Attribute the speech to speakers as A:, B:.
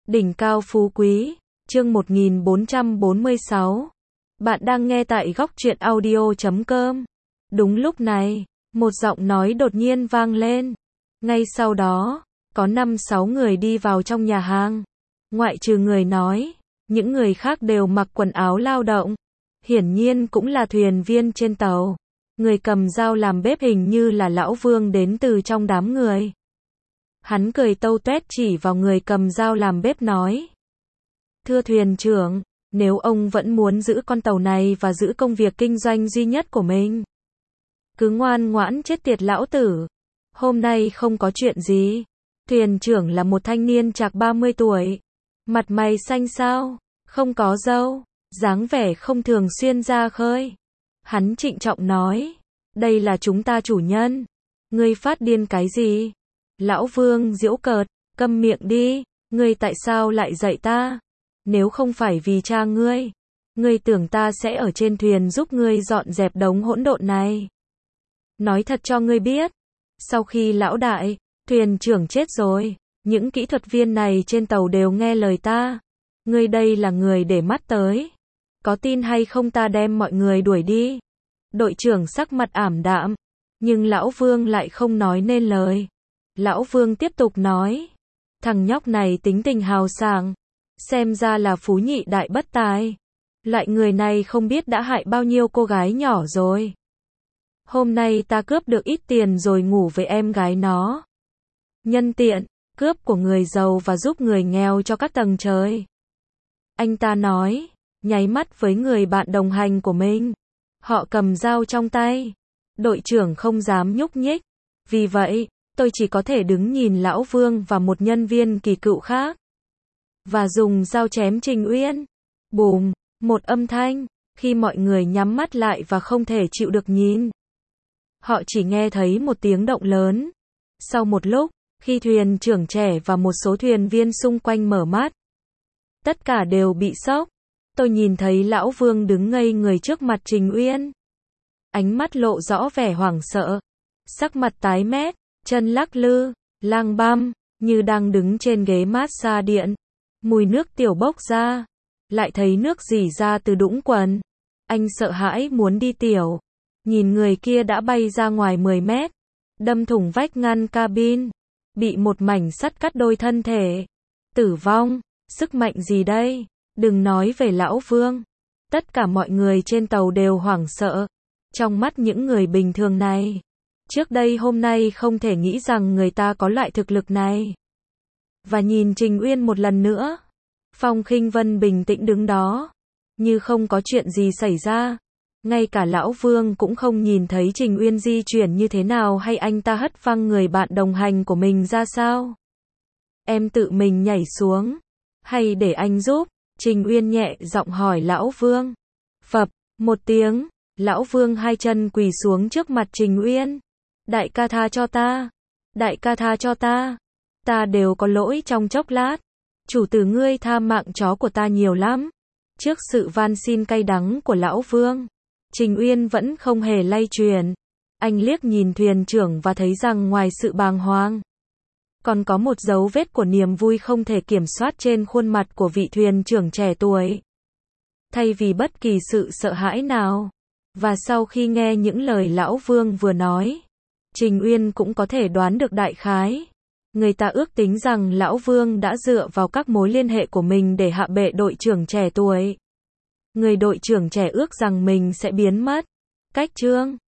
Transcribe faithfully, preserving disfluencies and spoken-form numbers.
A: Đỉnh cao phú quý, chương một nghìn bốn trăm bốn mươi sáu. Bạn đang nghe tại góc truyện audio chấm com. Đúng lúc này, một giọng nói đột nhiên vang lên. Ngay sau đó, có năm sáu người đi vào trong nhà hàng. Ngoại trừ người nói, những người khác đều mặc quần áo lao động. Hiển nhiên cũng là thuyền viên trên tàu. Người cầm dao làm bếp hình như là Lão Vương đến từ trong đám người. Hắn cười tâu tuét chỉ vào người cầm dao làm bếp nói. Thưa thuyền trưởng, nếu ông vẫn muốn giữ con tàu này và giữ công việc kinh doanh duy nhất của mình, cứ ngoan ngoãn chết tiệt lão tử. Hôm nay không có chuyện gì. Thuyền trưởng là một thanh niên chạc ba mươi tuổi. Mặt mày xanh xao, không có râu, dáng vẻ không thường xuyên ra khơi. Hắn trịnh trọng nói, đây là chúng ta chủ nhân. Ngươi phát điên cái gì? Lão Vương giễu cợt, câm miệng đi, ngươi tại sao lại dạy ta? Nếu không phải vì cha ngươi, ngươi tưởng ta sẽ ở trên thuyền giúp ngươi dọn dẹp đống hỗn độn này. Nói thật cho ngươi biết, sau khi lão đại, thuyền trưởng chết rồi, những kỹ thuật viên này trên tàu đều nghe lời ta. Ngươi đây là người để mắt tới. Có tin hay không ta đem mọi người đuổi đi? Đội trưởng sắc mặt ảm đạm, nhưng Lão Vương lại không nói nên lời. Lão Vương tiếp tục nói, thằng nhóc này tính tình hào sảng, xem ra là phú nhị đại bất tài. Loại người này không biết đã hại bao nhiêu cô gái nhỏ rồi. Hôm nay ta cướp được ít tiền rồi ngủ với em gái nó. Nhân tiện, cướp của người giàu và giúp người nghèo cho các tầng trời. Anh ta nói, nháy mắt với người bạn đồng hành của mình. Họ cầm dao trong tay. Đội trưởng không dám nhúc nhích. Vì vậy, tôi chỉ có thể đứng nhìn Lão Vương và một nhân viên kỳ cựu khác. Và dùng dao chém Trình Uyên. Bùm, một âm thanh, khi mọi người nhắm mắt lại và không thể chịu được nhìn. Họ chỉ nghe thấy một tiếng động lớn. Sau một lúc, khi thuyền trưởng trẻ và một số thuyền viên xung quanh mở mắt, tất cả đều bị sốc. Tôi nhìn thấy Lão Vương đứng ngây người trước mặt Trình Uyên. Ánh mắt lộ rõ vẻ hoảng sợ. Sắc mặt tái mét, chân lắc lư, lang băm, như đang đứng trên ghế massage điện. Mùi nước tiểu bốc ra. Lại thấy nước rỉ ra từ đũng quần. Anh sợ hãi muốn đi tiểu. Nhìn người kia đã bay ra ngoài mười mét. Đâm thủng vách ngăn cabin. Bị một mảnh sắt cắt đôi thân thể. Tử vong. Sức mạnh gì đây? Đừng nói về Lão Vương. Tất cả mọi người trên tàu đều hoảng sợ. Trong mắt những người bình thường này, trước đây hôm nay không thể nghĩ rằng người ta có loại thực lực này. Và nhìn Trình Uyên một lần nữa. Phong Khinh Vân bình tĩnh đứng đó, như không có chuyện gì xảy ra. Ngay cả Lão Vương cũng không nhìn thấy Trình Uyên di chuyển như thế nào hay anh ta hất văng người bạn đồng hành của mình ra sao. Em tự mình nhảy xuống, hay để anh giúp? Trình Uyên nhẹ giọng hỏi Lão Vương. Phập, một tiếng, Lão Vương hai chân quỳ xuống trước mặt Trình Uyên. Đại ca tha cho ta. Đại ca tha cho ta. Ta đều có lỗi trong chốc lát. Chủ tử ngươi tha mạng chó của ta nhiều lắm. Trước sự van xin cay đắng của Lão Vương, Trình Uyên vẫn không hề lay chuyển. Anh liếc nhìn thuyền trưởng và thấy rằng ngoài sự bàng hoàng, còn có một dấu vết của niềm vui không thể kiểm soát trên khuôn mặt của vị thuyền trưởng trẻ tuổi. Thay vì bất kỳ sự sợ hãi nào. Và sau khi nghe những lời Lão Vương vừa nói, Trình Uyên cũng có thể đoán được đại khái. Người ta ước tính rằng Lão Vương đã dựa vào các mối liên hệ của mình để hạ bệ đội trưởng trẻ tuổi. Người đội trưởng trẻ ước rằng mình sẽ biến mất. Cách chương